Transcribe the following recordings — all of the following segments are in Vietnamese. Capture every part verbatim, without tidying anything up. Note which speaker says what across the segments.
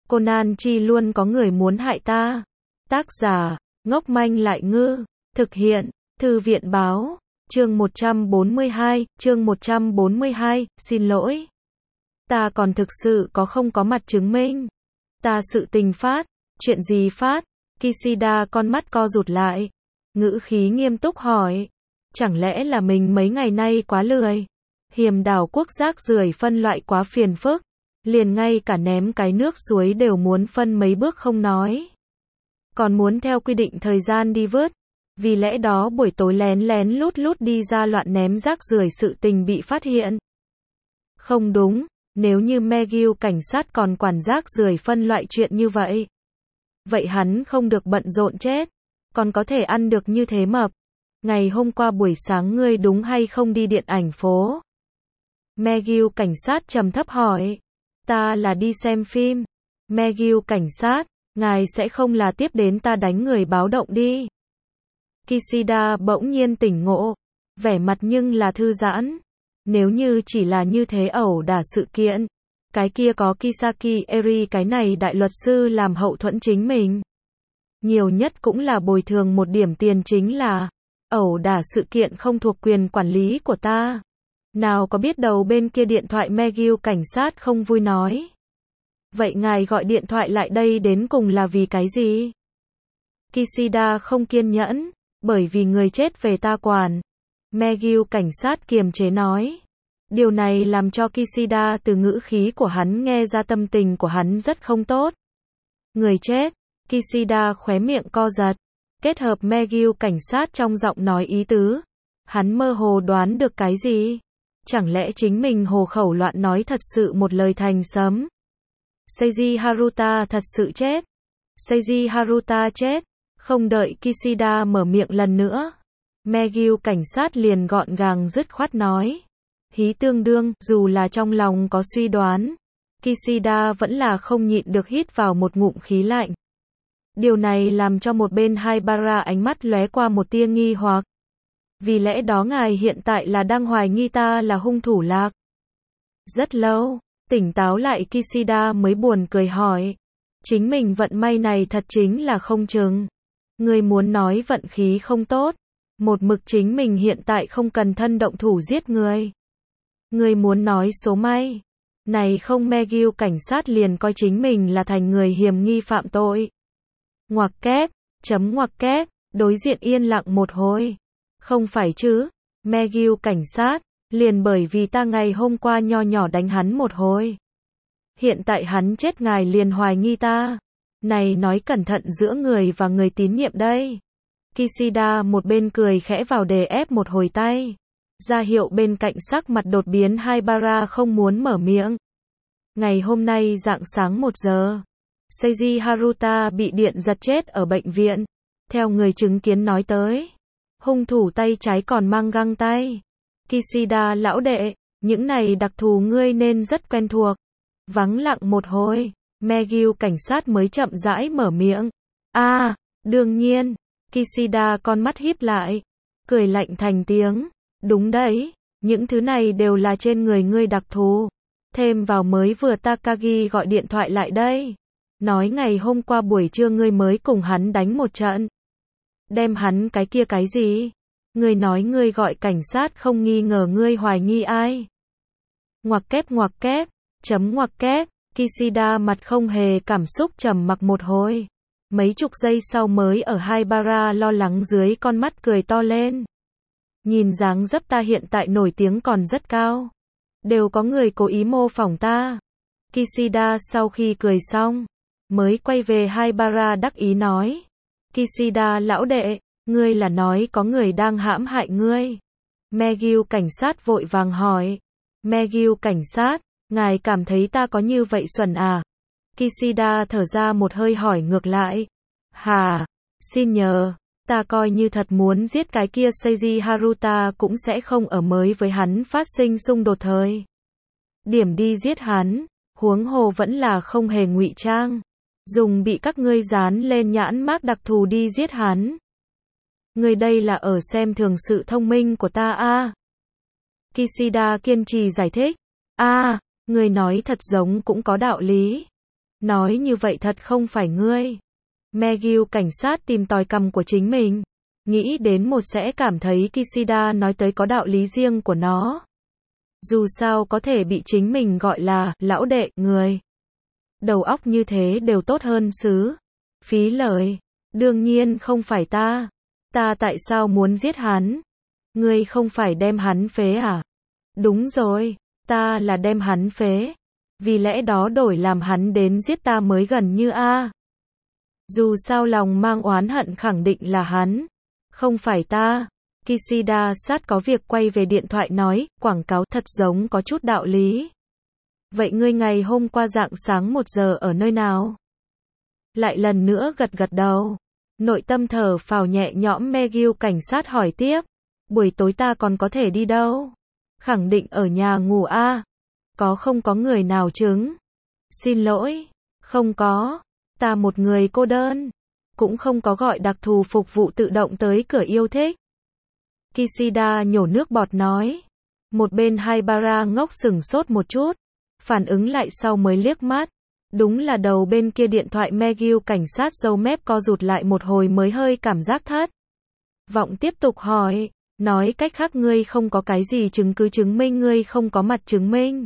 Speaker 1: Conan Chi luôn có người muốn hại ta. Tác giả, ngốc manh lại ngư. Thực hiện, Thư viện báo. Chương một trăm bốn mươi hai, chương một trăm bốn mươi hai, xin lỗi. Ta còn thực sự có không có mặt chứng minh. Ta sự tình phát, chuyện gì phát? Kishida con mắt co rụt lại. Ngữ khí nghiêm túc hỏi. Chẳng lẽ là mình mấy ngày nay quá lười? Hiểm đảo quốc rác rưởi phân loại quá phiền phức. Liền ngay cả ném cái nước suối đều muốn phân mấy bước không nói. Còn muốn theo quy định thời gian đi vớt. Vì lẽ đó buổi tối lén lén lút lút đi ra loạn ném rác rưởi sự tình bị phát hiện. Không đúng, nếu như McGill cảnh sát còn quản rác rưởi phân loại chuyện như vậy. Vậy hắn không được bận rộn chết. Còn có thể ăn được như thế mập. Ngày hôm qua buổi sáng ngươi đúng hay không đi điện ảnh phố? McGill cảnh sát trầm thấp hỏi. Ta là đi xem phim. McGill cảnh sát, ngài sẽ không là tiếp đến ta đánh người báo động đi. Kishida bỗng nhiên tỉnh ngộ, vẻ mặt nhưng là thư giãn. Nếu như chỉ là như thế ẩu đả sự kiện, cái kia có Kisaki Eri cái này đại luật sư làm hậu thuẫn chính mình. Nhiều nhất cũng là bồi thường một điểm tiền chính là, ẩu đả sự kiện không thuộc quyền quản lý của ta. Nào có biết đầu bên kia điện thoại McGill cảnh sát không vui nói. Vậy ngài gọi điện thoại lại đây đến cùng là vì cái gì? Kishida không kiên nhẫn, bởi vì người chết về ta quản. McGill cảnh sát kiềm chế nói. Điều này làm cho Kishida từ ngữ khí của hắn nghe ra tâm tình của hắn rất không tốt. Người chết, Kishida khóe miệng co giật. Kết hợp McGill cảnh sát trong giọng nói ý tứ. Hắn mơ hồ đoán được cái gì? Chẳng lẽ chính mình hồ khẩu loạn nói thật sự một lời thành sấm? Seiji Haruta thật sự chết. Seiji Haruta chết. Không đợi Kishida mở miệng lần nữa. McGill cảnh sát liền gọn gàng dứt khoát nói. Hí tương đương, dù là trong lòng có suy đoán. Kishida vẫn là không nhịn được hít vào một ngụm khí lạnh. Điều này làm cho một bên Haibara ánh mắt lóe qua một tia nghi hoặc. Vì lẽ đó ngài hiện tại là đang hoài nghi ta là hung thủ lạc. Rất lâu, tỉnh táo lại Kishida mới buồn cười hỏi. Chính mình vận may này thật chính là không chừng. Người muốn nói vận khí không tốt. Một mực chính mình hiện tại không cần thân động thủ giết người. Người muốn nói số may. Này không McGill cảnh sát liền coi chính mình là thành người hiểm nghi phạm tội. Ngoặc kép, chấm ngoặc kép, đối diện yên lặng một hồi. Không phải chứ, McGill cảnh sát, liền bởi vì ta ngày hôm qua nho nhỏ đánh hắn một hồi. Hiện tại hắn chết ngài liền hoài nghi ta. Này nói cẩn thận giữa người và người tín nhiệm đây. Kishida một bên cười khẽ vào đề ép một hồi tay. Ra hiệu bên cạnh sắc mặt đột biến Haibara không muốn mở miệng. Ngày hôm nay rạng sáng một giờ. Seiji Haruta bị điện giật chết ở bệnh viện. Theo người chứng kiến nói tới. Hung thủ tay trái còn mang găng tay. Kishida lão đệ, những này đặc thù ngươi nên rất quen thuộc. Vắng lặng một hồi, McGill cảnh sát mới chậm rãi mở miệng. A, à, đương nhiên. Kishida con mắt híp lại, cười lạnh thành tiếng. Đúng đấy, những thứ này đều là trên người ngươi đặc thù. Thêm vào mới vừa Takagi gọi điện thoại lại đây. Nói ngày hôm qua buổi trưa ngươi mới cùng hắn đánh một trận. Đem hắn cái kia cái gì? Ngươi nói ngươi gọi cảnh sát không nghi ngờ ngươi hoài nghi ai? Ngoặc kép ngoặc kép, chấm ngoặc kép, Kishida mặt không hề cảm xúc trầm mặc một hồi. Mấy chục giây sau mới ở Haibara lo lắng dưới con mắt cười to lên. Nhìn dáng dấp ta hiện tại nổi tiếng còn rất cao. Đều có người cố ý mô phỏng ta. Kishida sau khi cười xong, mới quay về Haibara đắc ý nói. Kishida lão đệ, ngươi là nói có người đang hãm hại ngươi. McGill cảnh sát vội vàng hỏi. McGill cảnh sát, ngài cảm thấy ta có như vậy xuẩn à? Kishida thở ra một hơi hỏi ngược lại. Hà, xin nhờ, ta coi như thật muốn giết cái kia Seiji Haruta cũng sẽ không ở mới với hắn phát sinh xung đột thời. Điểm đi giết hắn, huống hồ vẫn là không hề ngụy trang. Dùng bị các ngươi dán lên nhãn mác đặc thù đi giết hắn. Ngươi đây là ở xem thường sự thông minh của ta a. Kishida kiên trì giải thích. A, ngươi nói thật giống cũng có đạo lý. Nói như vậy thật không phải ngươi. McGill cảnh sát tìm tòi cằm của chính mình. Nghĩ đến một sẽ cảm thấy Kishida nói tới có đạo lý riêng của nó. Dù sao có thể bị chính mình gọi là lão đệ, người. Đầu óc như thế đều tốt hơn xứ. Phí lời. Đương nhiên không phải ta. Ta tại sao muốn giết hắn? Ngươi không phải đem hắn phế à? Đúng rồi, ta là đem hắn phế. Vì lẽ đó đổi làm hắn đến giết ta mới gần như a. Dù sao lòng mang oán hận khẳng định là hắn, không phải ta. Kishida sát có việc quay về điện thoại nói, quảng cáo thật giống có chút đạo lý. Vậy ngươi ngày hôm qua rạng sáng một giờ ở nơi nào? Lại lần nữa gật gật đầu. Nội tâm thở phào nhẹ nhõm. McGill cảnh sát hỏi tiếp. Buổi tối ta còn có thể đi đâu? Khẳng định ở nhà ngủ a. Có không có người nào chứng? Xin lỗi, không có. Ta một người cô đơn. Cũng không có gọi đặc thù phục vụ tự động tới cửa yêu thích. Kishida nhổ nước bọt nói. Một bên Haibara ngốc sửng sốt một chút. Phản ứng lại sau mới liếc mắt. Đúng là đầu bên kia điện thoại. McGill cảnh sát râu mép co rụt lại một hồi mới hơi cảm giác thất vọng tiếp tục hỏi. Nói cách khác ngươi không có cái gì chứng cứ chứng minh ngươi không có mặt chứng minh.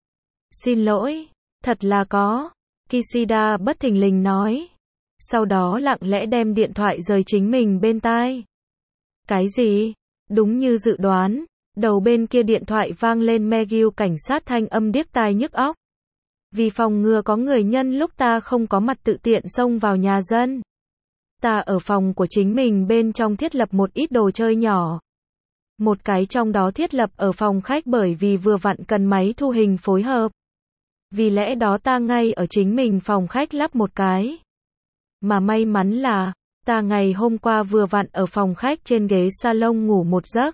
Speaker 1: Xin lỗi, thật là có. Kishida bất thình lình nói. Sau đó lặng lẽ đem điện thoại rời chính mình bên tai. Cái gì? Đúng như dự đoán, đầu bên kia điện thoại vang lên McGill cảnh sát thanh âm điếc tai nhức óc. Vì phòng ngừa có người nhân lúc ta không có mặt tự tiện xông vào nhà dân. Ta ở phòng của chính mình bên trong thiết lập một ít đồ chơi nhỏ. Một cái trong đó thiết lập ở phòng khách bởi vì vừa vặn cần máy thu hình phối hợp. Vì lẽ đó ta ngay ở chính mình phòng khách lắp một cái. Mà may mắn là, ta ngày hôm qua vừa vặn ở phòng khách trên ghế salon ngủ một giấc.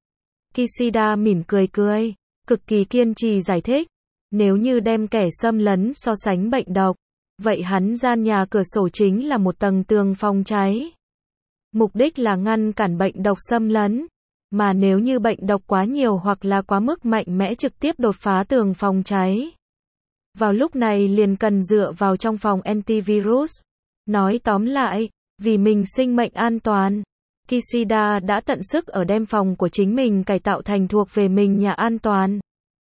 Speaker 1: Kishida mỉm cười cười, cực kỳ kiên trì giải thích. Nếu như đem kẻ xâm lấn so sánh bệnh độc, vậy hắn gian nhà cửa sổ chính là một tầng tường phòng cháy. Mục đích là ngăn cản bệnh độc xâm lấn. Mà nếu như bệnh độc quá nhiều hoặc là quá mức mạnh mẽ trực tiếp đột phá tường phòng cháy. Vào lúc này liền cần dựa vào trong phòng antivirus. Nói tóm lại, vì mình sinh mệnh an toàn, Kishida đã tận sức ở đem phòng của chính mình cải tạo thành thuộc về mình nhà an toàn.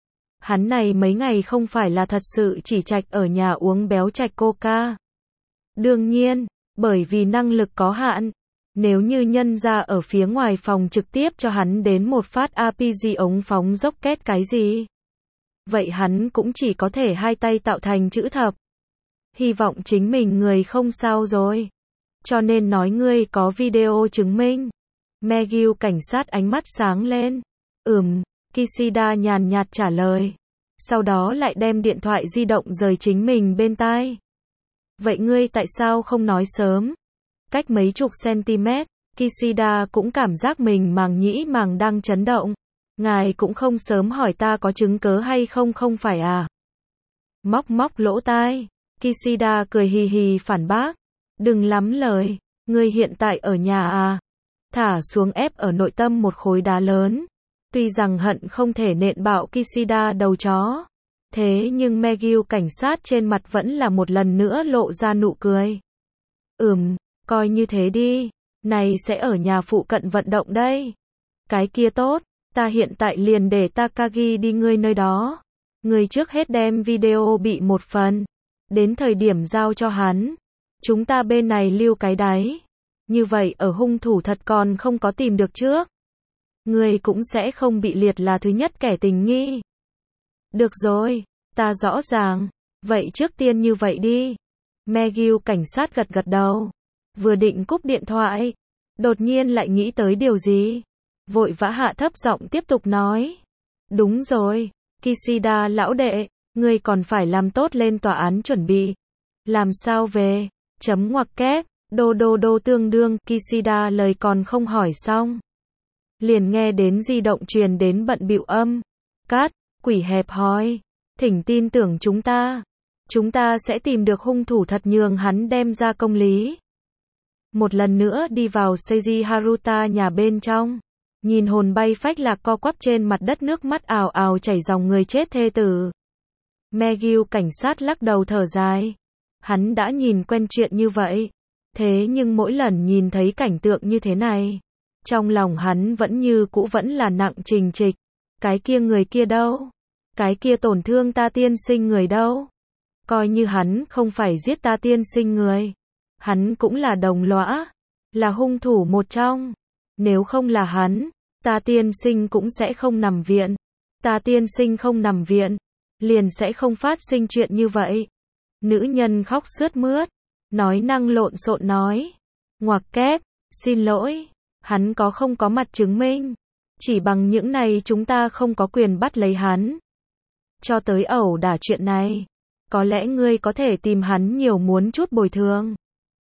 Speaker 1: Hắn này mấy ngày không phải là thật sự chỉ trạch ở nhà uống béo trạch coca. Đương nhiên, bởi vì năng lực có hạn, nếu như nhân ra ở phía ngoài phòng trực tiếp cho hắn đến một phát a pê giê ống phóng dốc két cái gì. Vậy hắn cũng chỉ có thể hai tay tạo thành chữ thập. Hy vọng chính mình người không sao rồi. Cho nên nói ngươi có video chứng minh. McGill cảnh sát ánh mắt sáng lên. Ừm, Kishida nhàn nhạt trả lời. Sau đó lại đem điện thoại di động rời chính mình bên tai. Vậy ngươi tại sao không nói sớm? Cách mấy chục cm, Kishida cũng cảm giác mình màng nhĩ màng đang chấn động. Ngài cũng không sớm hỏi ta có chứng cớ hay không không phải à? Móc móc lỗ tai. Kishida cười hì hì phản bác. Đừng lắm lời, ngươi hiện tại ở nhà à? Thả xuống ép ở nội tâm một khối đá lớn. Tuy rằng hận không thể nện bạo Kishida đầu chó. Thế nhưng McGill cảnh sát trên mặt vẫn là một lần nữa lộ ra nụ cười. Ừm, coi như thế đi. Này sẽ ở nhà phụ cận vận động đây. Cái kia tốt, ta hiện tại liền để Takagi đi ngươi nơi đó. Ngươi trước hết đem video bị một phần. Đến thời điểm giao cho hắn. Chúng ta bên này lưu cái đáy. Như vậy ở hung thủ thật còn không có tìm được trước. Ngươi cũng sẽ không bị liệt là thứ nhất kẻ tình nghi. Được rồi, ta rõ ràng. Vậy trước tiên như vậy đi. McGill cảnh sát gật gật đầu. Vừa định cúp điện thoại. Đột nhiên lại nghĩ tới điều gì. Vội vã hạ thấp giọng tiếp tục nói. Đúng rồi, Kishida lão đệ, ngươi còn phải làm tốt lên tòa án chuẩn bị. Làm sao về? Chấm ngoặc kép, đô đô đô tương đương, Kishida lời còn không hỏi xong. Liền nghe đến di động truyền đến bận bịu âm. Cát, quỷ hẹp hòi. Thỉnh tin tưởng chúng ta. Chúng ta sẽ tìm được hung thủ thật nhường hắn đem ra công lý. Một lần nữa đi vào Seiji Haruta nhà bên trong. Nhìn hồn bay phách lạc co quắp trên mặt đất nước mắt ào ào chảy dòng người chết thê tử. McGill cảnh sát lắc đầu thở dài. Hắn đã nhìn quen chuyện như vậy. Thế nhưng mỗi lần nhìn thấy cảnh tượng như thế này, trong lòng hắn vẫn như cũ vẫn là nặng trình trịch. Cái kia người kia đâu? Cái kia tổn thương ta tiên sinh người đâu? Coi như hắn không phải giết ta tiên sinh người, hắn cũng là đồng lõa, là hung thủ một trong. Nếu không là hắn, ta tiên sinh cũng sẽ không nằm viện. Ta tiên sinh không nằm viện, liền sẽ không phát sinh chuyện như vậy. Nữ nhân khóc sướt mướt, nói năng lộn xộn nói. Ngoặc kép, xin lỗi, hắn có không có mặt chứng minh. Chỉ bằng những này chúng ta không có quyền bắt lấy hắn. Cho tới ẩu đả chuyện này, có lẽ ngươi có thể tìm hắn nhiều muốn chút bồi thường.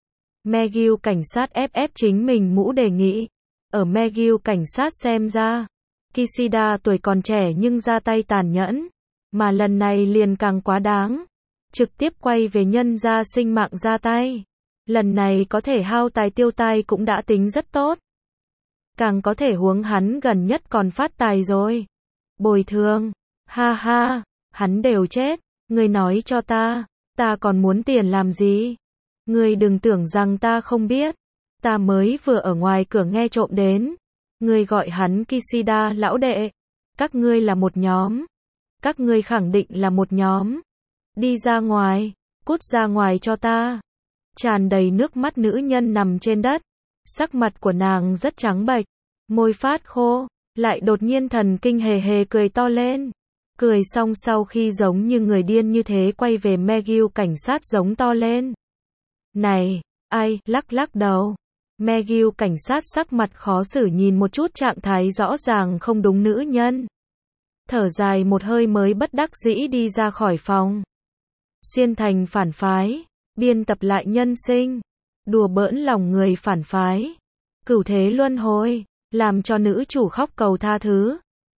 Speaker 1: McGill cảnh sát ép ép chính mình mũ đề nghị. Ở McGill cảnh sát xem ra, Kishida tuổi còn trẻ nhưng ra tay tàn nhẫn, mà lần này liền càng quá đáng. Trực tiếp quay về nhân gia sinh mạng ra tay. Lần này có thể hao tài tiêu tai cũng đã tính rất tốt. Càng có thể huống hắn gần nhất còn phát tài rồi. Bồi thường, ha ha, hắn đều chết, ngươi nói cho ta, ta còn muốn tiền làm gì? Ngươi đừng tưởng rằng ta không biết, ta mới vừa ở ngoài cửa nghe trộm đến. Ngươi gọi hắn Kishida lão đệ, các ngươi là một nhóm, các ngươi khẳng định là một nhóm. Đi ra ngoài, cút ra ngoài cho ta. Tràn đầy nước mắt nữ nhân nằm trên đất, sắc mặt của nàng rất trắng bệch, môi phát khô, lại đột nhiên thần kinh hề hề cười to lên. Cười xong sau khi giống như người điên như thế quay về McGill cảnh sát giống to lên. Này, ai, lắc lắc đầu. McGill cảnh sát sắc mặt khó xử nhìn một chút trạng thái rõ ràng không đúng nữ nhân. Thở dài một hơi mới bất đắc dĩ đi ra khỏi phòng. Xuyên thành phản phái, biên tập lại nhân sinh, đùa bỡn lòng người phản phái, cửu thế luân hồi, làm cho nữ chủ khóc cầu tha thứ.